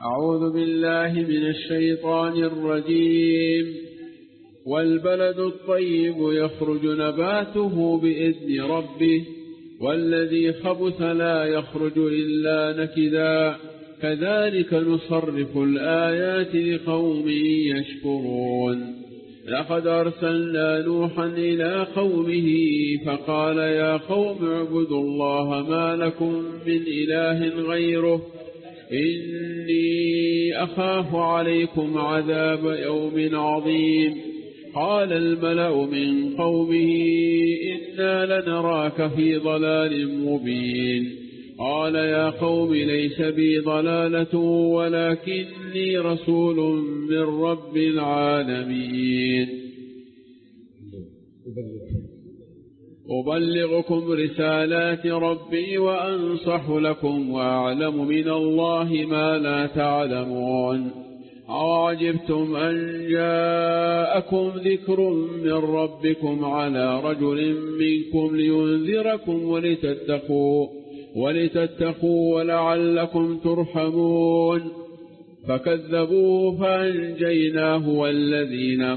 أعوذ بالله من الشيطان الرجيم. والبلد الطيب يخرج نباته بإذن ربه والذي خبث لا يخرج إلا نكدا كذلك نصرف الآيات لقوم يشكرون. لقد أرسلنا نوحا إلى قومه فقال يا قوم اعبدوا الله ما لكم من إله غيره إني أخاف عليكم عذاب يوم عظيم. قال الملأ من قومه إنا لنراك في ضلال مبين. قال يا قوم ليس بي ضلالة ولكني رسول من رب العالمين أبلغكم رسالات ربي وأنصح لكم وأعلم من الله ما لا تعلمون. أعجبتم أن جاءكم ذكر من ربكم على رجل منكم لينذركم ولتتقوا ولعلكم ترحمون. فكذبوه فأنجيناه والذين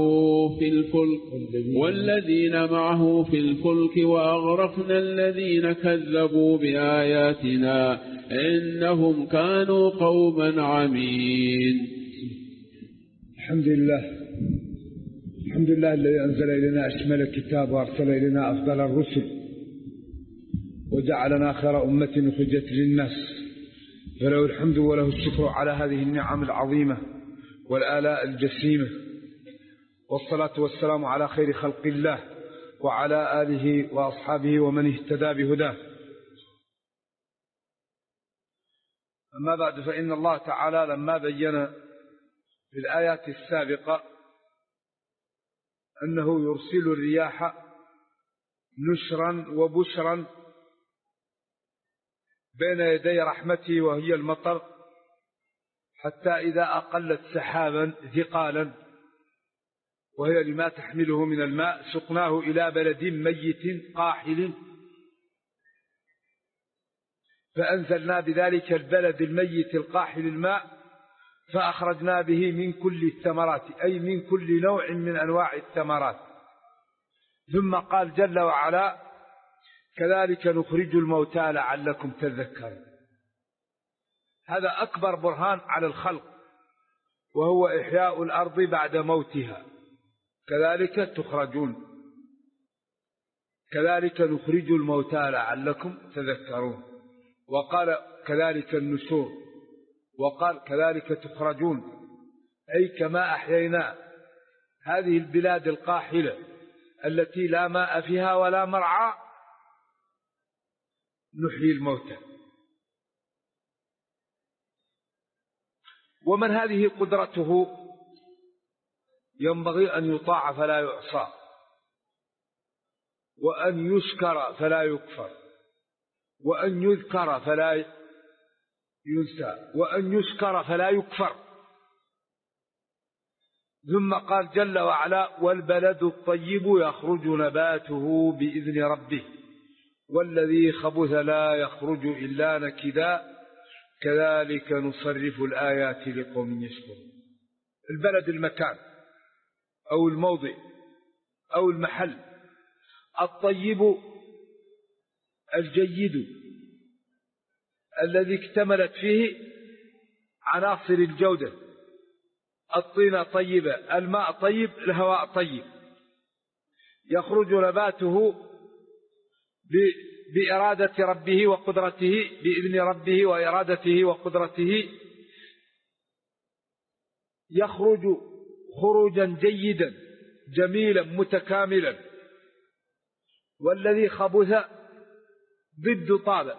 معه في الفلك وأغرقنا الذين كذبوا بآياتنا إنهم كانوا قوما عمين. الحمد لله الذي أنزل إلينا أشمل الكتاب وأرسل إلينا أفضل الرسل وجعلنا خير أمة أخرجت للناس، فله الحمد وله الشكر على هذه النعم العظيمة والآلاء الجسيمة، والصلاة والسلام على خير خلق الله وعلى آله وأصحابه ومن اهتدى بهداه. أما بعد، فإن الله تعالى لما بين في الآيات السابقة أنه يرسل الرياح نشرا وبشرا بين يدي رحمته وهي المطر، حتى إذا أقلت سحابا ثقالا وهي لما تحمله من الماء سقناه إلى بلد ميت قاحل فأنزلنا بذلك البلد الميت القاحل الماء فأخرجنا به من كل الثمرات، أي من كل نوع من أنواع الثمرات. ثم قال جل وعلا كذلك نخرج الموتى لعلكم تذكرون. هذا أكبر برهان على الخلق، وهو إحياء الأرض بعد موتها. كذلك تخرجون، كذلك نخرج الموتى لعلكم تذكرون. وقال كذلك النشور، وقال كذلك تخرجون، أي كما أحيينا هذه البلاد القاحلة التي لا ماء فيها ولا مرعى نحيي الموتى. ومن هذه قدرته ينبغي أن يطاع فلا يعصى، وأن يشكر فلا يكفر، وأن يذكر فلا ينسى، وأن يشكر فلا يكفر. ثم قال جل وعلا والبلد الطيب يخرج نباته بإذن ربه والذي خبث لا يخرج إلا نكدا كذلك نصرف الآيات لقوم يشكرون. البلد المكان أو الموضع أو المحل الطيب الجيد الذي اكتملت فيه عناصر الجودة. الطينة طيبة، الماء طيب، الهواء طيب. يخرج نباته بإرادة ربه وقدرته، بإذن ربه وإرادته وقدرته، يخرج خروجا جيدا جميلا متكاملا. والذي خبث ضد طاب،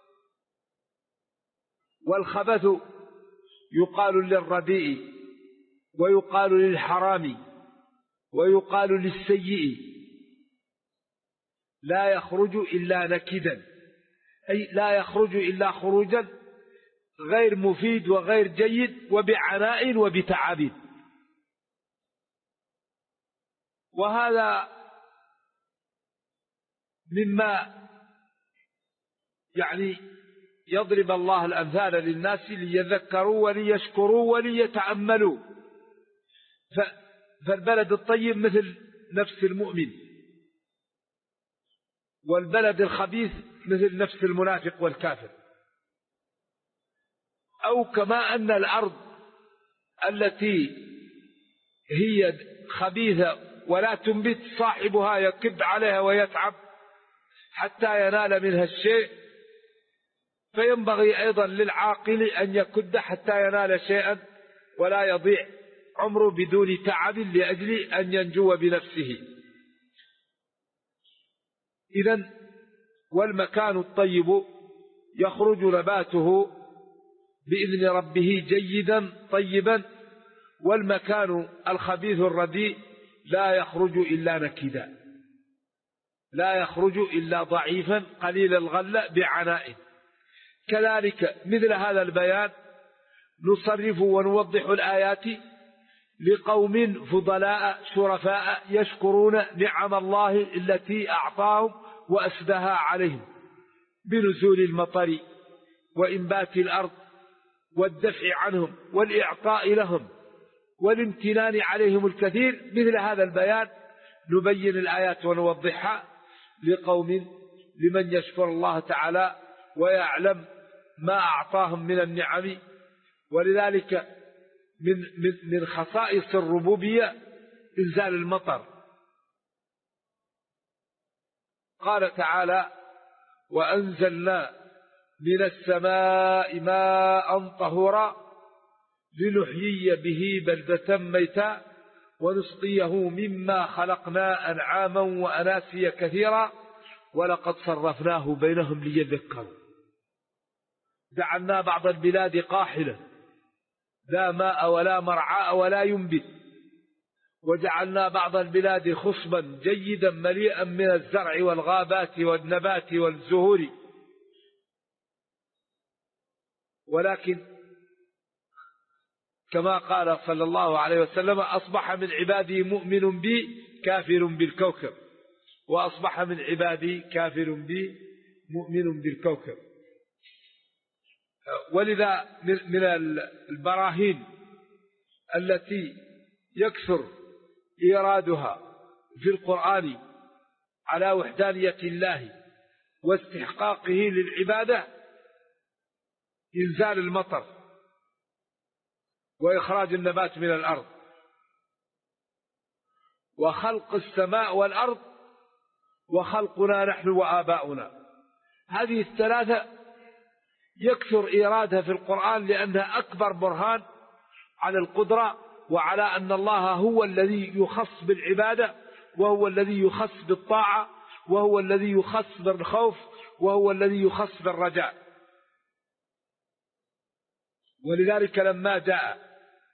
والخبث يقال للرديء ويقال للحرام ويقال للسيء، لا يخرج إلا نكدا، أي لا يخرج إلا خروجا غير مفيد وغير جيد وبعناء وبتعب. وهذا مما يضرب الله الأمثال للناس ليذكروا وليشكروا وليتأملوا. فالبلد الطيب مثل نفس المؤمن، والبلد الخبيث مثل نفس المنافق والكافر. أو كما أن الأرض التي هي خبيثة ولا تنبت صاحبها يكب عليها ويتعب حتى ينال منها الشيء، فينبغي أيضا للعاقل أن يكد حتى ينال شيئا ولا يضيع عمره بدون تعب لأجل أن ينجو بنفسه. إذن والمكان الطيب يخرج نباته بإذن ربه جيدا طيبا، والمكان الخبيث الرديء لا يخرج إلا نكدا، لا يخرج إلا ضعيفا قليل الغلة بعناء. كذلك مثل هذا البيان نصرف ونوضح الآيات لقوم فضلاء شرفاء يشكرون نعم الله التي أعطاهم وأسدها عليهم بنزول المطر وإنبات الأرض والدفع عنهم والإعطاء لهم والامتنان عليهم الكثير. مثل هذا البيان نبين الآيات ونوضحها لقوم لمن يشكر الله تعالى ويعلم ما أعطاهم من النعم. ولذلك من خصائص الربوبية إنزال المطر. قال تعالى: وأنزلنا من السماء ماء طهورا لنحيي به بلدة ميتا ونسقيه مما خلقنا أنعاما وأناسيا كثيرا ولقد صرفناه بينهم ليذكروا. جعلنا بعض البلاد قاحلة لا ماء ولا مرعاء ولا ينبت، وجعلنا بعض البلاد خصبا جيدا مليئا من الزرع والغابات والنبات والزهور. ولكن كما قال صلى الله عليه وسلم: أصبح من عبادي مؤمن بي كافر بالكوكب، وأصبح من عبادي كافر بي مؤمن بالكوكب. ولذا من البراهين التي يكثر إيرادها في القرآن على وحدانية الله واستحقاقه للعبادة إنزال المطر وإخراج النبات من الأرض وخلق السماء والأرض وخلقنا نحن وآباؤنا. هذه الثلاثة يكثر إيرادها في القرآن لأنها أكبر برهان على القدرة وعلى أن الله هو الذي يخص بالعبادة، وهو الذي يخص بالطاعة، وهو الذي يخص بالخوف، وهو الذي يخص بالرجاء. ولذلك لما جاء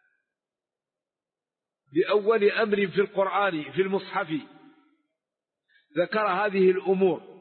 بأول أمر في القرآن في المصحف ذكر هذه الأمور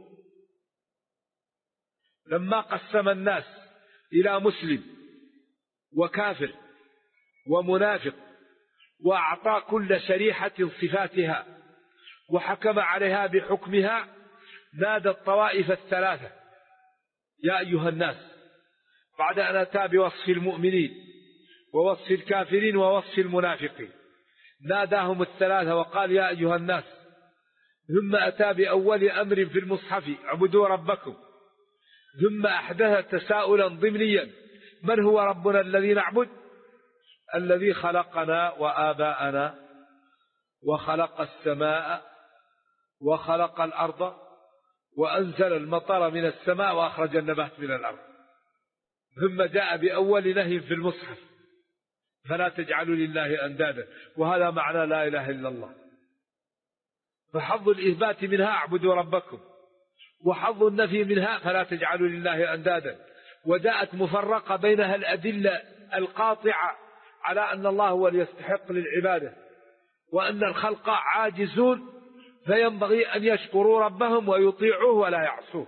لما قسم الناس إلى مسلم وكافر ومنافق وأعطى كل شريحة صفاتها وحكم عليها بحكمها، نادى الطوائف الثلاثة: يا أيها الناس، بعد أن أتى بوصف المؤمنين ووصف الكافرين ووصف المنافقين ناداهم الثلاثة وقال: يا أيها الناس. ثم أتى بأول أمر في المصحف: اعبدوا ربكم. ثم أحدث تساؤلا ضمنيا: من هو ربنا الذي نعبد؟ الذي خلقنا وآباءنا وخلق السماء وخلق الأرض وأنزل المطر من السماء وأخرج النبات من الأرض. ثم جاء بأول نهي في المصحف: فلا تجعلوا لله أندادا. وهذا معنى لا إله إلا الله. فحظ الإثبات منها: اعبدوا ربكم، وحظ النفي منها: فلا تجعلوا لله أندادا. وجاءت مفرقة بينها الأدلة القاطعة على أن الله هو يستحق للعبادة، وأن الخلق عاجزون، فينبغي أن يشكروا ربهم ويطيعوه ولا يعصوه.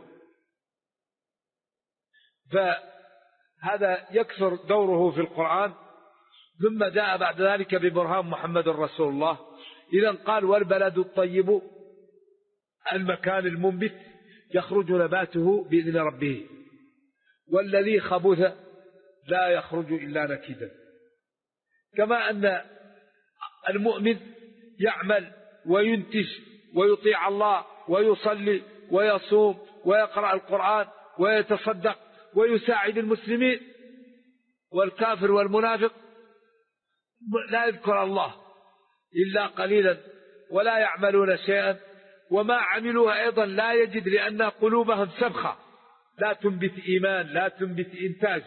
فهذا يكثر دوره في القرآن. ثم جاء بعد ذلك ببرهان محمد رسول الله. إذن قال: والبلد الطيب المكان المنبت يخرج نباته بإذن ربه. والذي خبث لا يخرج إلا نكدا. كما أن المؤمن يعمل وينتج ويطيع الله ويصلي ويصوم ويقرأ القرآن ويتصدق ويساعد المسلمين، والكافر والمنافق لا يذكر الله إلا قليلا ولا يعملون شيئا، وما عملوها أيضا لا يجد، لأن قلوبهم سبخة لا تنبت إيمان لا تنبت إنتاج.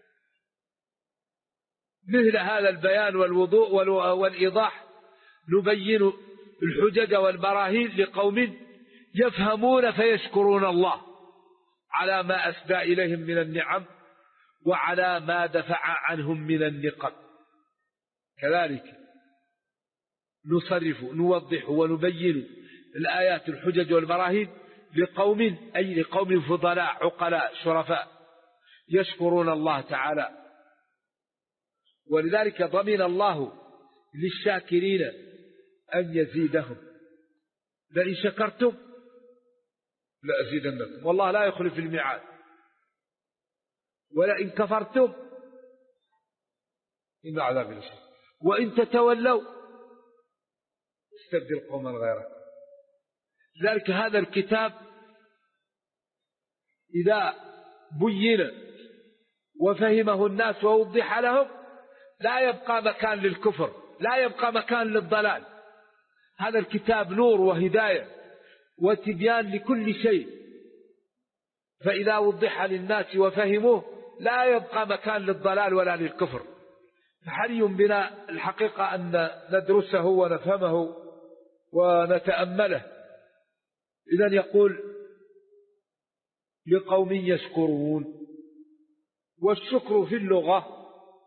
مثل هذا البيان والوضوء والإيضاح نبين الحجج والبراهين لقوم يفهمون فيشكرون الله على ما أسدى إليهم من النعم وعلى ما دفع عنهم من النقم. كذلك نصرف نوضح ونبين الآيات الحجج والبراهين لقوم، أي لقوم فضلاء عقلاء شرفاء يشكرون الله تعالى. ولذلك ضمن الله للشاكرين أن يزيدهم، لئن شكرتم لأزيدنكم، والله لا يخلف الميعاد، ولئن كفرتم إن عذابي لشديد وإن تتولوا استبدل قوما غيركم. لذلك هذا الكتاب إذا بين وفهمه الناس ووضح لهم لا يبقى مكان للكفر، لا يبقى مكان للضلال. هذا الكتاب نور وهداية وتبيان لكل شيء، فإذا وضح للناس وفهموه لا يبقى مكان للضلال ولا للكفر. فحري بنا الحقيقة أن ندرسه ونفهمه ونتأمله. إذن يقول لقوم يشكرون. والشكر في اللغة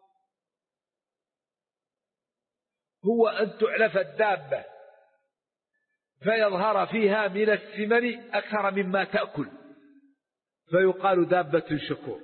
هو أن تعلف الدابة فيظهر فيها من الثمن أكثر مما تأكل فيقال دابة شكور.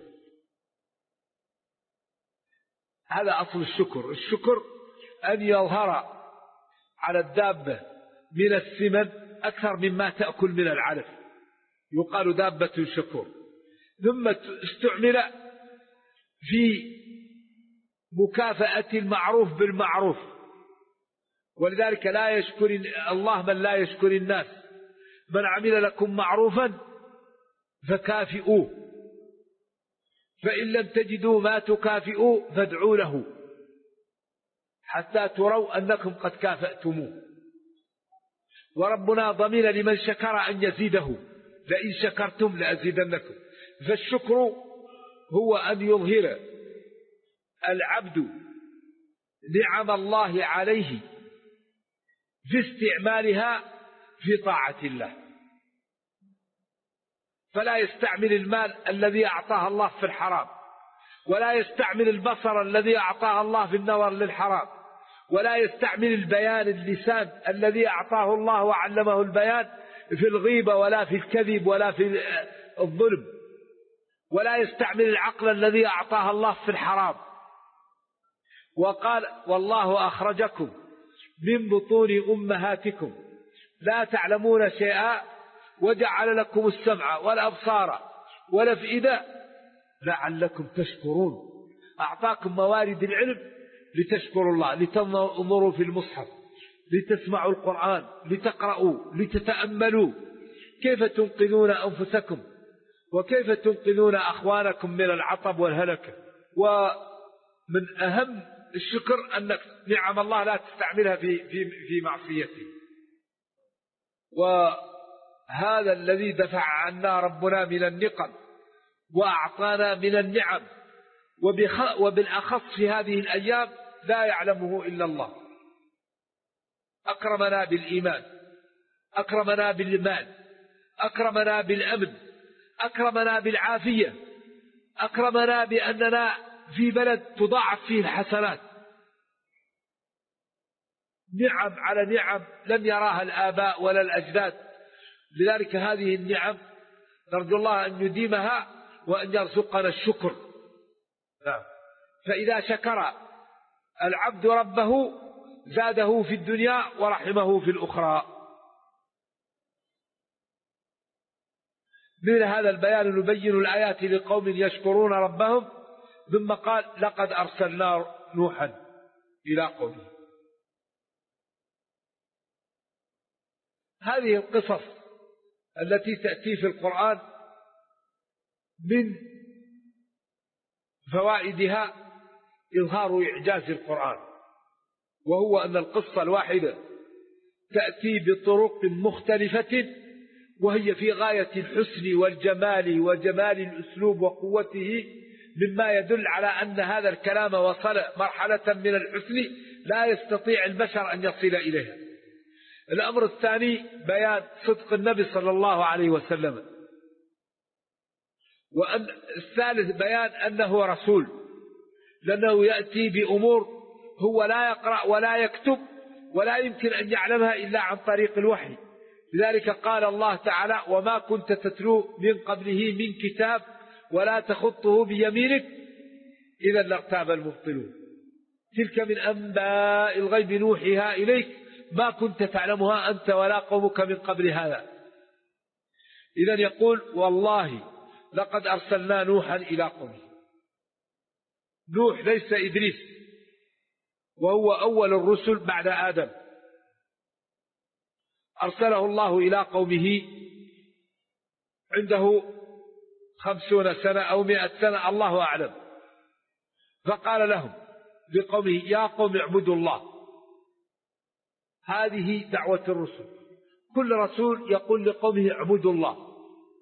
هذا أصل الشكر. الشكر أن يظهر على الدابة من الثمن أكثر مما تأكل من العلف، يقال دابة شكور. ثم استعمل في مكافأة المعروف بالمعروف، ولذلك لا يشكر الله من لا يشكر الناس. من عمل لكم معروفا فكافئوه، فإن لم تجدوا ما تكافئوا فادعوا له حتى تروا أنكم قد كافأتموه. وربنا ضمن لمن شكر أن يزيده، لئن شكرتم لأزيدنكم. فالشكر هو أن يظهر العبد نعم الله عليه في استعمالها في طاعة الله، فلا يستعمل المال الذي أعطاه الله في الحرام، ولا يستعمل البصر الذي أعطاه الله في النظر للحرام، ولا يستعمل البيان اللسان الذي أعطاه الله وعلمه البيان في الغيبة ولا في الكذب ولا في الظلم، ولا يستعمل العقل الذي أعطاه الله في الحرام. وقال والله أخرجكم من بطون أمهاتكم لا تعلمون شيئا وجعل لكم السمع والأبصار والأفئدة لعلكم تشكرون. أعطاكم موارد العلم لتشكروا الله، لتنظروا في المصحف، لتسمعوا القرآن، لتقرأوا، لتتأملوا كيف تنقذون أنفسكم وكيف تنقذون أخوانكم من العطب والهلكة. ومن أهم الشكر أنك نعم الله لا تستعملها في معصيته. وهذا الذي دفع عنا ربنا من النقم وأعطانا من النعم، وبالأخص في هذه الأيام لا يعلمه إلا الله. أكرمنا بالإيمان، أكرمنا بالمال، أكرمنا بالأمن، أكرمنا بالعافية، أكرمنا بأننا في بلد تضاعف فيه الحسنات. نعم على نعم لم يراها الآباء ولا الأجداد. لذلك هذه النعم نرجو الله أن يديمها وأن يرزقنا الشكر. فإذا شكر العبد ربه زاده في الدنيا ورحمه في الأخرى. من هذا البيان نبين الآيات لقوم يشكرون ربهم، ثم قال لقد أرسلنا نوحا إلى قومه. هذه القصص التي تأتي في القرآن من فوائدها إظهار إعجاز القرآن، وهو أن القصة الواحدة تأتي بطرق مختلفة، وهي في غاية الحسن والجمال وجمال الأسلوب وقوته، مما يدل على أن هذا الكلام وصل مرحلة من الحسن لا يستطيع البشر أن يصل إليها. الأمر الثاني بيان صدق النبي صلى الله عليه وسلم، وأن الثالث بيان أنه رسول، لأنه يأتي بأمور هو لا يقرأ ولا يكتب ولا يمكن أن يعلمها إلا عن طريق الوحي. لذلك قال الله تعالى وما كنت تتلو من قبله من كتاب ولا تخطه بيمينك إذا لارتاب المبطلون، تلك من أنباء الغيب نوحيها إليك ما كنت تعلمها أنت ولا قومك من قبل هذا. إذن يقول والله لقد أرسلنا نوحا إلى قومه. نوح ليس إدريس، وهو أول الرسل بعد آدم، أرسله الله إلى قومه عنده 50 سنة أو 100 سنة الله أعلم، فقال لهم لقومه يا قوم اعبدوا الله. هذه دعوة الرسل، كل رسول يقول لقومه اعبدوا الله،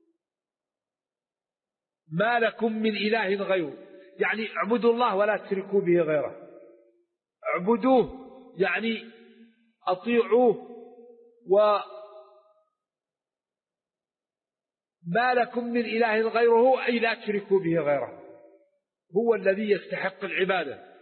ما لكم من إله غيره، يعني اعبدوا الله ولا تشركوا به غيره، اعبدوه يعني أطيعوه، وما لكم من إله غيره أي لا تشركوا به غيره، هو الذي يستحق العبادة.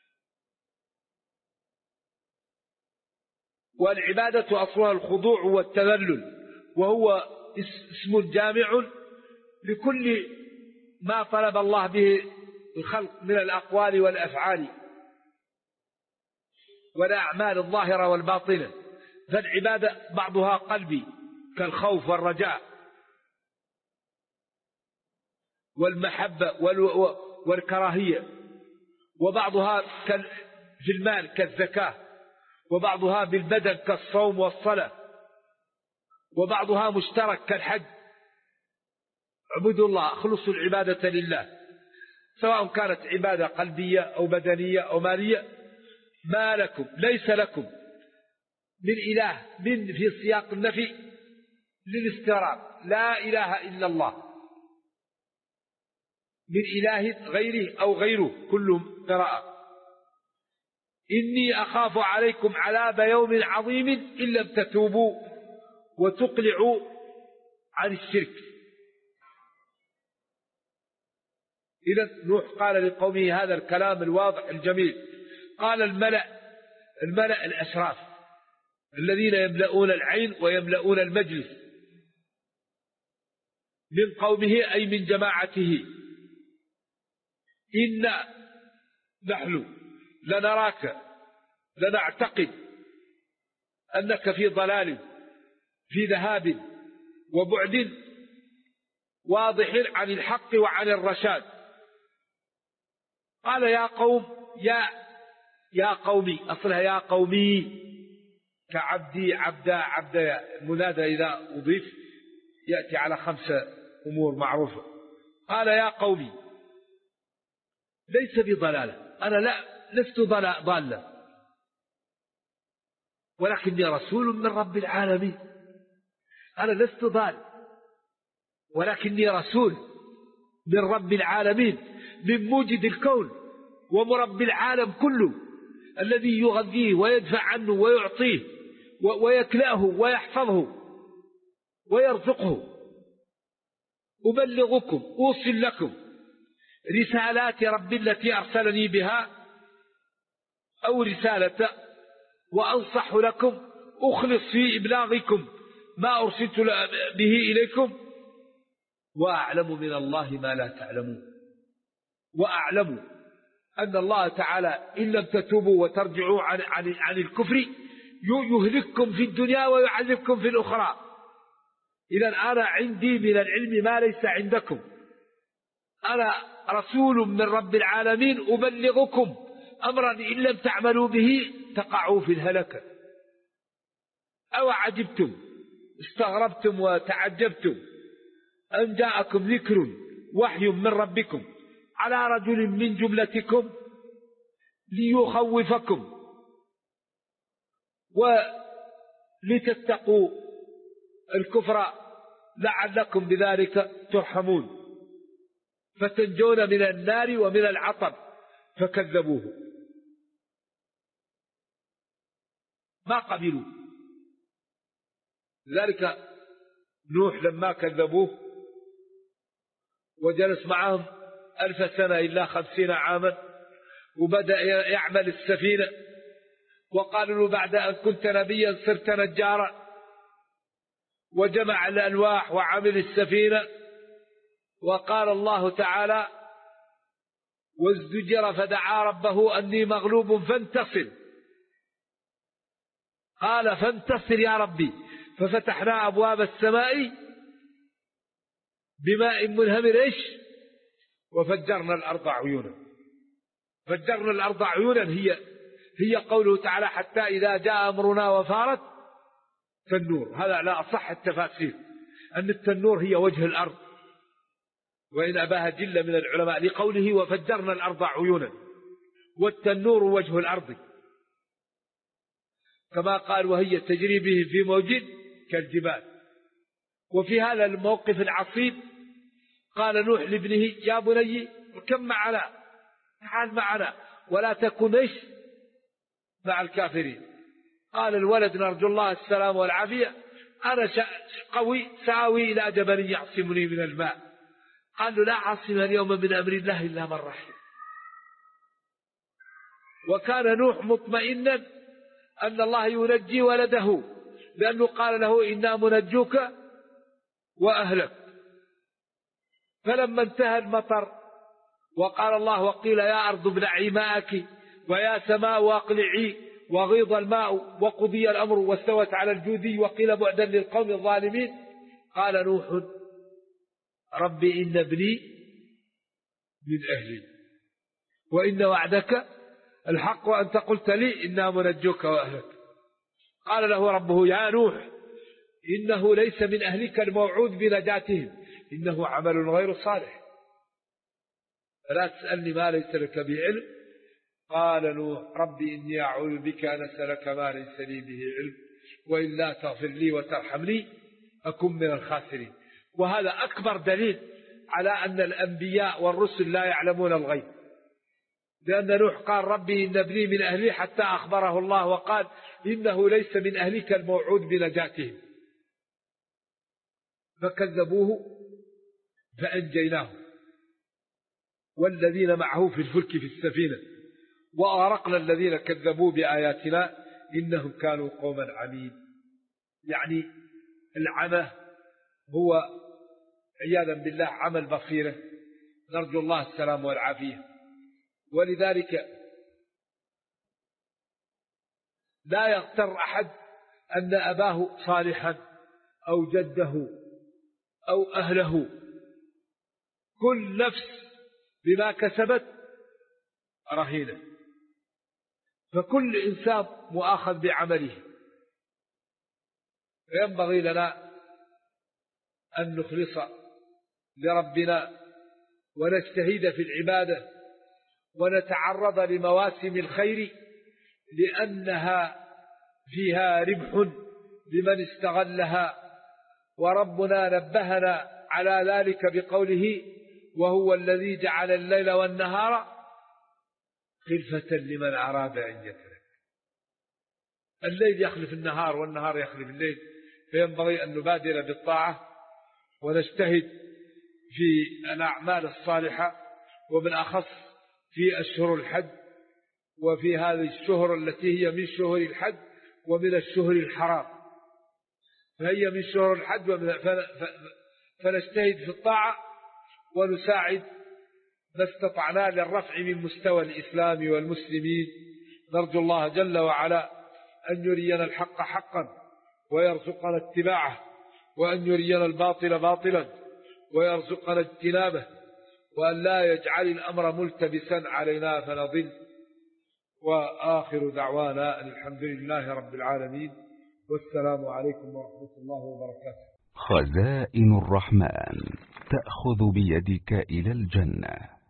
والعبادة أصلها الخضوع والتذلل، وهو اسم جامع لكل ما طلب الله به الخلق من الأقوال والأفعال والأعمال الظاهرة والباطنة. فالعبادة بعضها قلبي كالخوف والرجاء والمحبة والكراهية، وبعضها في المال كالزكاة، وبعضها بالبدن كالصوم والصلاة، وبعضها مشترك كالحج. اعبدوا الله، اخلصوا العبادة لله، سواء كانت عبادة قلبية أو بدنية أو مالية. ما لكم ليس لكم من إله، من في سياق النفي للاستغراق، لا إله إلا الله، من إله غيره أو غيره كل قراءة. إني أخاف عليكم عذاب يوم عظيم إن لم تتوبوا وتقلعوا عن الشرك. إذن نوح قال لقومه هذا الكلام الواضح الجميل. قال الملأ الأشراف الذين يملؤون العين ويملؤون المجلس من قومه أي من جماعته إنا نحن لنراك لنعتقد أنك في ضلال في ذهاب وبعد واضح عن الحق وعن الرشاد. قال يا قوم يا قومي، أصلها يا قومي كعبدي عبدا عبدا، المنادى إذا أضيف يأتي على 5 أمور معروفة. قال يا قومي ليس بضلالة، أنا لست ضالا، ولكني رسول من رب العالمين. أنا لست ضال، ولكني رسول من رب العالمين، من موجد الكون ومربي العالم كله، الذي يغذيه ويدفع عنه ويعطيه ويكلأه ويحفظه ويرزقه. أبلغكم أوصل لكم رسالات ربي التي أرسلني بها أو رسالة، وأنصح لكم أخلص في إبلاغكم ما أرسلت به إليكم، وأعلم من الله ما لا تعلمون. وأعلم أن الله تعالى إن لم تتوبوا وترجعوا عن الكفر يهلككم في الدنيا ويعذبكم في الأخرى. إذا أنا عندي من العلم ما ليس عندكم، أنا رسول من رب العالمين أبلغكم أمرا إن لم تعملوا به تقعوا في الهلكة. أو عجبتم استغربتم وتعجبتم أن جاءكم ذكر وحي من ربكم على رجل من جملتكم ليخوفكم ولتتقوا الكفر لعلكم بذلك ترحمون فتنجون من النار ومن العطب. فكذبوه ما قبلوا. لذلك نوح لما كذبوه وجلس معهم 1000 سنة إلا 50 عاما وبدأ يعمل السفينة، وقالوا له بعد أن كنت نبيا صرت نجارا، وجمع الألواح وعمل السفينة. وقال الله تعالى وازدجر فدعا ربه أني مغلوب فانتصر، قال فانتصر يا ربي، ففتحنا أبواب السماء بماء منهمر وفجرنا الأرض عيونا. فجرنا الأرض عيونا هي قوله تعالى حتى إذا جاء أمرنا وفارت تنور. هذا لا أصح التفاسير أن التنور هي وجه الأرض، وإن أباها جل من العلماء لقوله وفجرنا الأرض عيونا، والتنور وجه الأرض كما قال وهي تجري به في موج كالجبال. وفي هذا الموقف العصيب قال نوح لابنه يا بني اركب معنا، تعال معنا ولا تكن مع الكافرين. قال الولد نرجو الله السلام والعافية، أنا قوي سآوي إلى جبل يعصمني من الماء. قال له لا عاصم اليوم من أمر الله إلا من رحم. وكان نوح مطمئنا أن الله ينجي ولده، لأنه قال له إنا منجوك وأهلك. فلما انتهى المطر وقال الله وقيل يا أرض ابلعي ماءك ويا سماء أقلعي وغيض الماء وقضي الأمر واستوت على الجودي وقيل بعدا للقوم الظالمين، قال نوح ربي إن ابني من أهلي وإن وعدك الحق وأنت قلت لي إنا منجوك وأهلك. قال له ربه يا نوح إنه ليس من أهلك الموعود بنجاتهم، إنه عمل غير صالح فلا تسألني ما ليس لك به علم. قال نوح ربي إني أعوذ بك أن أسألك ما ليس لي به علم وإلا تغفر لي وترحمني أكن من الخاسرين. وهذا أكبر دليل على أن الأنبياء والرسل لا يعلمون الغيب، لأن نوح قال ربي إن ابني من أهلي حتى أخبره الله وقال إنه ليس من أهلك الموعود بنجاتهم. فكذبوه فأنجيناه والذين معه في الفلك في السفينة وأغرقنا الذين كذبوا بآياتنا إنهم كانوا قوما عمين. يعني العمى هو عياذا بالله عمى البصيرة، نرجو الله السلام والعافية. ولذلك لا يغتر أحد أن أباه صالحا أو جده أو أهله، كل نفس بما كسبت رهينة، فكل إنسان مؤاخذ بعمله. فينبغي لنا أن نخلص لربنا ونجتهد في العبادة ونتعرض لمواسم الخير، لأنها فيها ربح لمن استغلها. وربنا نبهنا على ذلك بقوله وهو الذي جعل الليل والنهار خلفة لمن أراد أن يترك. الليل يخلف النهار والنهار يخلف الليل، فينبغي أن نبادر بالطاعة ونجتهد في الأعمال الصالحة، وبالأخص في أشهر الحج وفي هذه الشهر التي هي من شهور الحج ومن الشهور الحرام، فهي من شهور الحج فنجتهد في الطاعة ونساعد ما استطعنا للرفع من مستوى الإسلام والمسلمين. نرجو الله جل وعلا أن يرينا الحق حقا ويرزقنا اتباعه، وأن يرينا الباطل باطلا ويرزقنا اجتنابه، وأن لا يجعل الأمر ملتبسا علينا فنضل. وآخر دعوانا الحمد لله رب العالمين، والسلام عليكم ورحمة الله وبركاته. خزائن الرحمن تأخذ بيدك إلى الجنة.